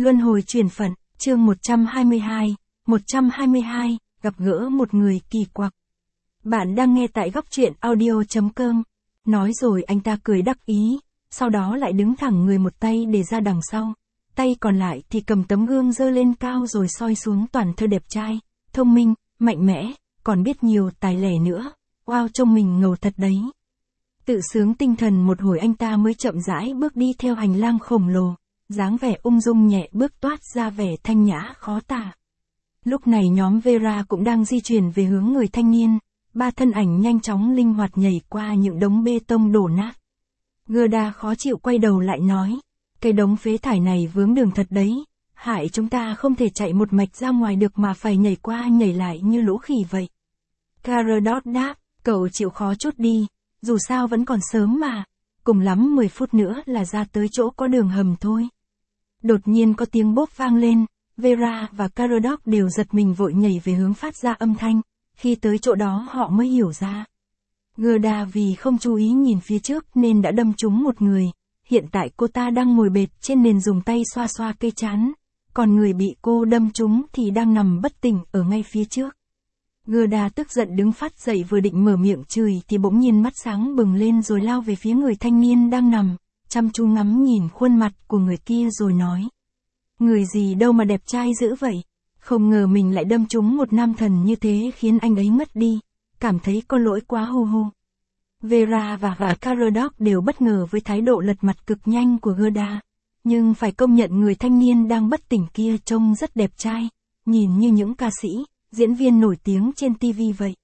Luân hồi chuyển phận, chương 122, gặp gỡ một người kỳ quặc. Bạn đang nghe tại góc truyện audio.com. Nói rồi anh ta cười đắc ý, sau đó lại đứng thẳng người một tay để ra đằng sau. Tay còn lại thì cầm tấm gương giơ lên cao rồi soi xuống toàn thơ đẹp trai, thông minh, mạnh mẽ, còn biết nhiều tài lẻ nữa. Wow, trông mình ngầu thật đấy. Tự sướng tinh thần một hồi anh ta mới chậm rãi bước đi theo hành lang khổng lồ, dáng vẻ ung dung nhẹ bước toát ra vẻ thanh nhã khó tả. Lúc này nhóm Vera cũng đang di chuyển về hướng người thanh niên, ba thân ảnh nhanh chóng linh hoạt nhảy qua những đống bê tông đổ nát. Gerda khó chịu quay đầu lại nói, cái đống phế thải này vướng đường thật đấy, hại chúng ta không thể chạy một mạch ra ngoài được mà phải nhảy qua nhảy lại như lũ khỉ vậy. Caradot đáp, cậu chịu khó chút đi, dù sao vẫn còn sớm mà, cùng lắm 10 phút nữa là ra tới chỗ có đường hầm thôi. Đột nhiên có tiếng bốp vang lên, Vera và Caradot đều giật mình vội nhảy về hướng phát ra âm thanh, khi tới chỗ đó họ mới hiểu ra. Gerda vì không chú ý nhìn phía trước nên đã đâm trúng một người, hiện tại cô ta đang ngồi bệt trên nền dùng tay xoa xoa cây trán, còn người bị cô đâm trúng thì đang nằm bất tỉnh ở ngay phía trước. Gerda tức giận đứng phát dậy vừa định mở miệng chửi thì bỗng nhiên mắt sáng bừng lên rồi lao về phía người thanh niên đang nằm, chăm chú ngắm nhìn khuôn mặt của người kia rồi nói. Người gì đâu mà đẹp trai dữ vậy, không ngờ mình lại đâm trúng một nam thần như thế khiến anh ấy mất đi, cảm thấy có lỗi quá hu hu. Vera và Caradot đều bất ngờ với thái độ lật mặt cực nhanh của Gerda, nhưng phải công nhận người thanh niên đang bất tỉnh kia trông rất đẹp trai, nhìn như những ca sĩ, diễn viên nổi tiếng trên TV vậy.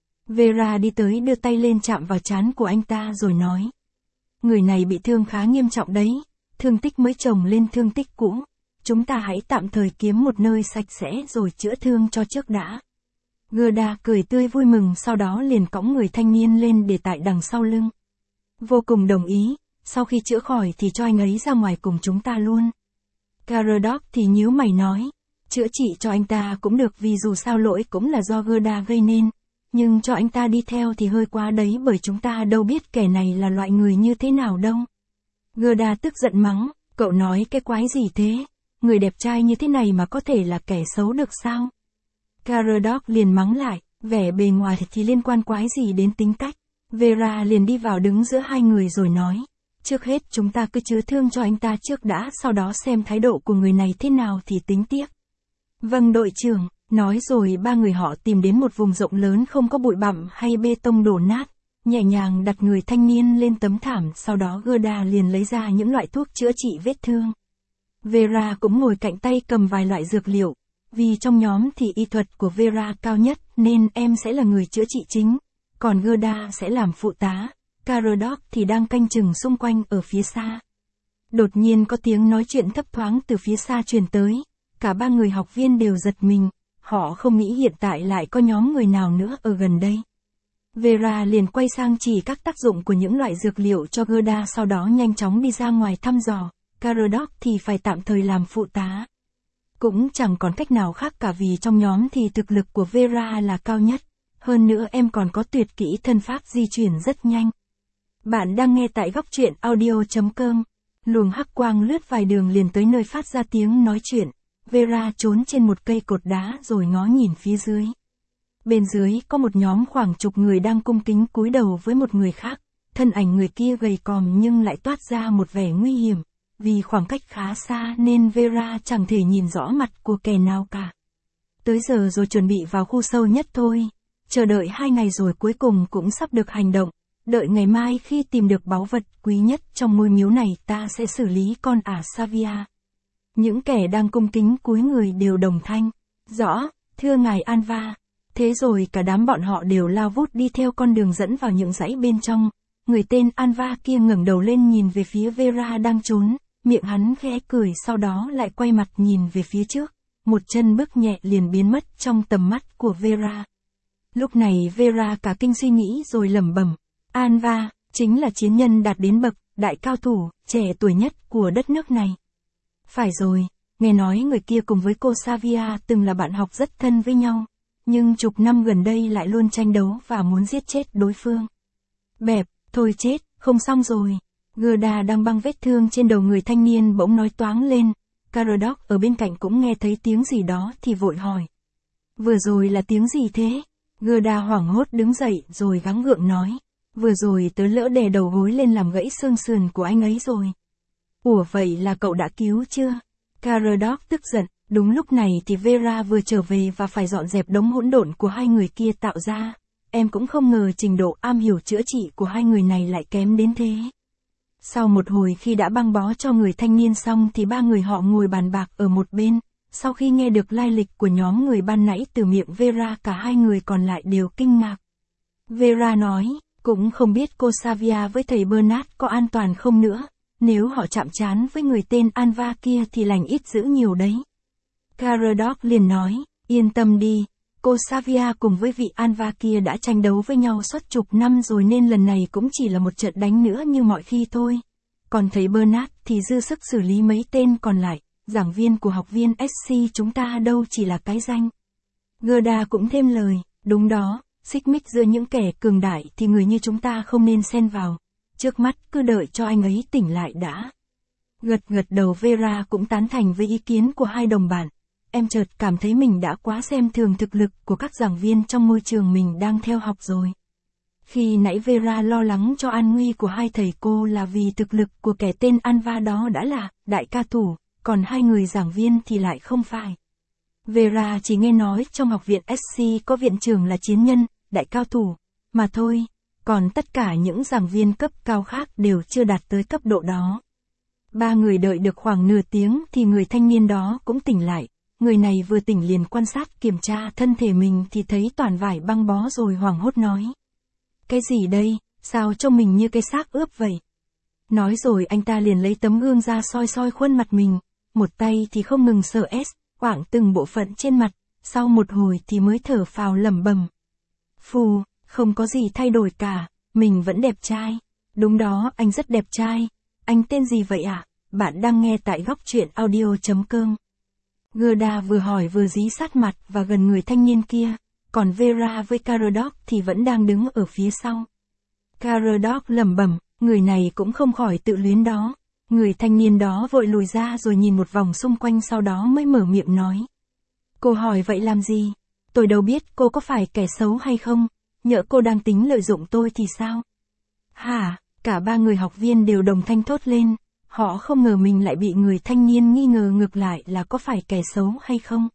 Vera đi tới đưa tay lên chạm vào trán của anh ta rồi nói. Người này bị thương khá nghiêm trọng đấy, thương tích mới chồng lên thương tích cũ. Chúng ta hãy tạm thời kiếm một nơi sạch sẽ rồi chữa thương cho trước đã. Gerda cười tươi vui mừng sau đó liền cõng người thanh niên lên để tại đằng sau lưng. Vô cùng đồng ý, sau khi chữa khỏi thì cho anh ấy ra ngoài cùng chúng ta luôn. Caradot thì nhíu mày nói. Chữa trị cho anh ta cũng được vì dù sao lỗi cũng là do Gerda gây nên, nhưng cho anh ta đi theo thì hơi quá đấy bởi chúng ta đâu biết kẻ này là loại người như thế nào đâu. Gerda tức giận mắng, cậu nói cái quái gì thế, người đẹp trai như thế này mà có thể là kẻ xấu được sao? Caradot liền mắng lại, vẻ bề ngoài thì liên quan quái gì đến tính cách. Vera liền đi vào đứng giữa hai người rồi nói, trước hết chúng ta cứ chữa thương cho anh ta trước đã, sau đó xem thái độ của người này thế nào thì tính tiếp. Vâng đội trưởng, nói rồi ba người họ tìm đến một vùng rộng lớn không có bụi bặm hay bê tông đổ nát, nhẹ nhàng đặt người thanh niên lên tấm thảm, sau đó Gerda liền lấy ra những loại thuốc chữa trị vết thương. Vera cũng ngồi cạnh tay cầm vài loại dược liệu, vì trong nhóm thì y thuật của Vera cao nhất nên em sẽ là người chữa trị chính, còn Gerda sẽ làm phụ tá, Caradot thì đang canh chừng xung quanh ở phía xa. Đột nhiên có tiếng nói chuyện thấp thoáng từ phía xa truyền tới. Cả ba người học viên đều giật mình, họ không nghĩ hiện tại lại có nhóm người nào nữa ở gần đây. Vera liền quay sang chỉ các tác dụng của những loại dược liệu cho Gerda, sau đó nhanh chóng đi ra ngoài thăm dò, Caradot thì phải tạm thời làm phụ tá. Cũng chẳng còn cách nào khác cả vì trong nhóm thì thực lực của Vera là cao nhất, hơn nữa em còn có tuyệt kỹ thân pháp di chuyển rất nhanh. Bạn đang nghe tại góc truyện audio.com, luồng hắc quang lướt vài đường liền tới nơi phát ra tiếng nói chuyện. Vera trốn trên một cây cột đá rồi ngó nhìn phía dưới. Bên dưới có một nhóm khoảng chục người đang cung kính cúi đầu với một người khác, thân ảnh người kia gầy còm nhưng lại toát ra một vẻ nguy hiểm, vì khoảng cách khá xa nên Vera chẳng thể nhìn rõ mặt của kẻ nào cả. Tới giờ rồi, chuẩn bị vào khu sâu nhất thôi, chờ đợi 2 ngày rồi cuối cùng cũng sắp được hành động, đợi ngày mai khi tìm được báu vật quý nhất trong ngôi miếu này ta sẽ xử lý con ả Savia. Những kẻ đang cung kính cúi người đều đồng thanh. Rõ, thưa ngài Anva. Thế rồi cả đám bọn họ đều lao vút đi theo con đường dẫn vào những dãy bên trong. Người tên Anva kia ngẩng đầu lên nhìn về phía Vera đang trốn, miệng hắn khẽ cười sau đó lại quay mặt nhìn về phía trước. Một chân bước nhẹ liền biến mất trong tầm mắt của Vera. Lúc này Vera cả kinh suy nghĩ rồi lẩm bẩm. Anva, chính là chiến nhân đạt đến bậc đại cao thủ, trẻ tuổi nhất của đất nước này. Phải rồi, nghe nói người kia cùng với cô Savia từng là bạn học rất thân với nhau, nhưng chục năm gần đây lại luôn tranh đấu và muốn giết chết đối phương. Bẹp, thôi chết, không xong rồi. Gerda đang băng vết thương trên đầu người thanh niên bỗng nói toáng lên, Caradoc ở bên cạnh cũng nghe thấy tiếng gì đó thì vội hỏi. Vừa rồi là tiếng gì thế? Gerda hoảng hốt đứng dậy rồi gắng gượng nói. Vừa rồi tớ lỡ đè đầu gối lên làm gãy xương sườn của anh ấy rồi. Ủa vậy là cậu đã cứu chưa? Caradoc tức giận. Đúng lúc này thì Vera vừa trở về và phải dọn dẹp đống hỗn độn của hai người kia tạo ra. Em cũng không ngờ trình độ am hiểu chữa trị của hai người này lại kém đến thế. Sau một hồi khi đã băng bó cho người thanh niên xong thì ba người họ ngồi bàn bạc ở một bên. Sau khi nghe được lai lịch của nhóm người ban nãy từ miệng Vera, cả hai người còn lại đều kinh ngạc. Vera nói, cũng không biết cô Savia với thầy Bernard có an toàn không nữa. Nếu họ chạm trán với người tên Alva kia thì lành ít dữ nhiều đấy. Caradoc liền nói, yên tâm đi, cô Savia cùng với vị Alva kia đã tranh đấu với nhau suốt chục năm rồi nên lần này cũng chỉ là một trận đánh nữa như mọi khi thôi. Còn thầy Bernard thì dư sức xử lý mấy tên còn lại, giảng viên của học viên SC chúng ta đâu chỉ là cái danh. Gerda cũng thêm lời, đúng đó, xích mích giữa những kẻ cường đại thì người như chúng ta không nên xen vào. Trước mắt cứ đợi cho anh ấy tỉnh lại đã. Gật đầu Vera cũng tán thành với ý kiến của hai đồng bạn. Em chợt cảm thấy mình đã quá xem thường thực lực của các giảng viên trong môi trường mình đang theo học rồi. Khi nãy Vera lo lắng cho an nguy của hai thầy cô là vì thực lực của kẻ tên Alva đó đã là đại ca thủ, còn hai người giảng viên thì lại không phải. Vera chỉ nghe nói trong học viện SC có viện trưởng là chiến nhân, đại cao thủ, mà thôi, còn tất cả những giảng viên cấp cao khác đều chưa đạt tới cấp độ đó. Ba người đợi được khoảng nửa tiếng thì người thanh niên đó cũng tỉnh lại. Người này vừa tỉnh liền quan sát kiểm tra thân thể mình thì thấy toàn vải băng bó rồi hoảng hốt nói. Cái gì đây, sao trông mình như cái xác ướp vậy? Nói rồi anh ta liền lấy tấm gương ra soi khuôn mặt mình, một tay thì không ngừng sờ quảng từng bộ phận trên mặt, sau một hồi thì mới thở phào lẩm bẩm. Phù, không có gì thay đổi cả, mình vẫn đẹp trai. Đúng đó, anh rất đẹp trai. Anh tên gì vậy ạ? Bạn đang nghe tại góc truyện audio.com. Gerda vừa hỏi vừa dí sát mặt và gần người thanh niên kia, còn Vera với Caradoc thì vẫn đang đứng ở phía sau. Caradoc lẩm bẩm, người này cũng không khỏi tự luyến đó. Người thanh niên đó vội lùi ra rồi nhìn một vòng xung quanh sau đó mới mở miệng nói. Cô hỏi vậy làm gì? Tôi đâu biết cô có phải kẻ xấu hay không, nhỡ cô đang tính lợi dụng tôi thì sao? Hả? Cả ba người học viên đều đồng thanh thốt lên. Họ không ngờ mình lại bị người thanh niên nghi ngờ ngược lại là có phải kẻ xấu hay không.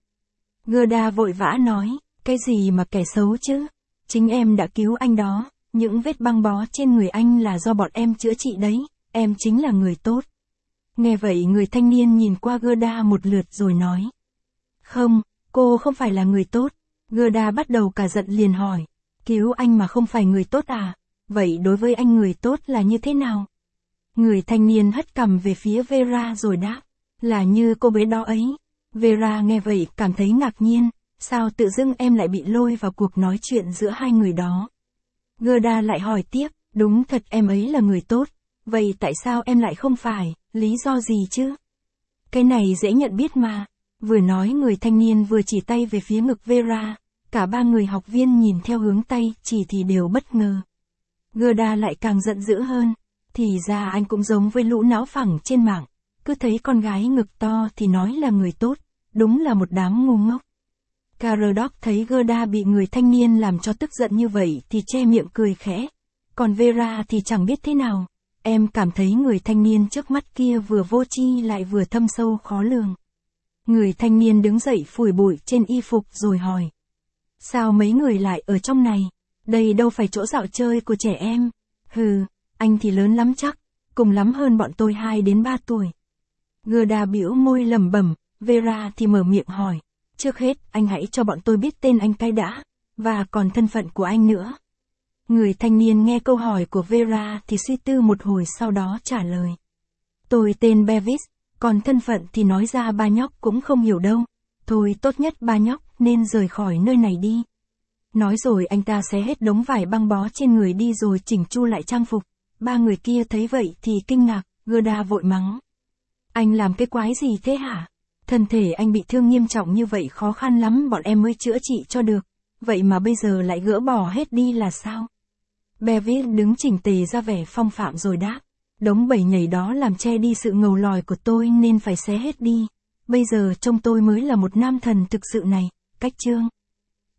Gerda vội vã nói, cái gì mà kẻ xấu chứ? Chính em đã cứu anh đó, những vết băng bó trên người anh là do bọn em chữa trị đấy, em chính là người tốt. Nghe vậy người thanh niên nhìn qua Gerda một lượt rồi nói. Không, cô không phải là người tốt. Gerda bắt đầu cả giận liền hỏi, cứu anh mà không phải người tốt à? Vậy đối với anh người tốt là như thế nào? Người thanh niên hất cằm về phía Vera rồi đáp, là như cô bé đó ấy. Vera nghe vậy cảm thấy ngạc nhiên, sao tự dưng em lại bị lôi vào cuộc nói chuyện giữa hai người đó. Gerda lại hỏi tiếp, đúng thật em ấy là người tốt, vậy tại sao em lại không phải, lý do gì chứ? Cái này dễ nhận biết mà. Vừa nói người thanh niên vừa chỉ tay về phía ngực Vera, cả ba người học viên nhìn theo hướng tay chỉ thì đều bất ngờ. Gerda lại càng giận dữ hơn. Thì ra anh cũng giống với lũ não phẳng trên mạng, cứ thấy con gái ngực to thì nói là người tốt, đúng là một đám ngu ngốc. Caradoc thấy Gerda bị người thanh niên làm cho tức giận như vậy thì che miệng cười khẽ, còn Vera thì chẳng biết thế nào, em cảm thấy người thanh niên trước mắt kia vừa vô tri lại vừa thâm sâu khó lường. Người thanh niên đứng dậy phủi bụi trên y phục rồi hỏi. Sao mấy người lại ở trong này? Đây đâu phải chỗ dạo chơi của trẻ em. Hừ. Anh thì lớn lắm chắc, cùng lắm hơn bọn tôi 2 đến 3 tuổi. Gerda bĩu môi lẩm bẩm, Vera thì mở miệng hỏi, trước hết anh hãy cho bọn tôi biết tên anh cái đã, và còn thân phận của anh nữa. Người thanh niên nghe câu hỏi của Vera thì suy tư một hồi sau đó trả lời. Tôi tên Bevis, còn thân phận thì nói ra ba nhóc cũng không hiểu đâu, thôi tốt nhất ba nhóc nên rời khỏi nơi này đi. Nói rồi anh ta xé hết đống vải băng bó trên người đi rồi chỉnh chu lại trang phục. Ba người kia thấy vậy thì kinh ngạc, Gerda vội mắng. Anh làm cái quái gì thế hả? Thân thể anh bị thương nghiêm trọng như vậy khó khăn lắm bọn em mới chữa trị cho được, vậy mà bây giờ lại gỡ bỏ hết đi là sao? Bevis đứng chỉnh tề ra vẻ phong phạm rồi đáp. Đống bầy nhảy đó làm che đi sự ngầu lòi của tôi nên phải xé hết đi. Bây giờ trông tôi mới là một nam thần thực sự này, cách chương.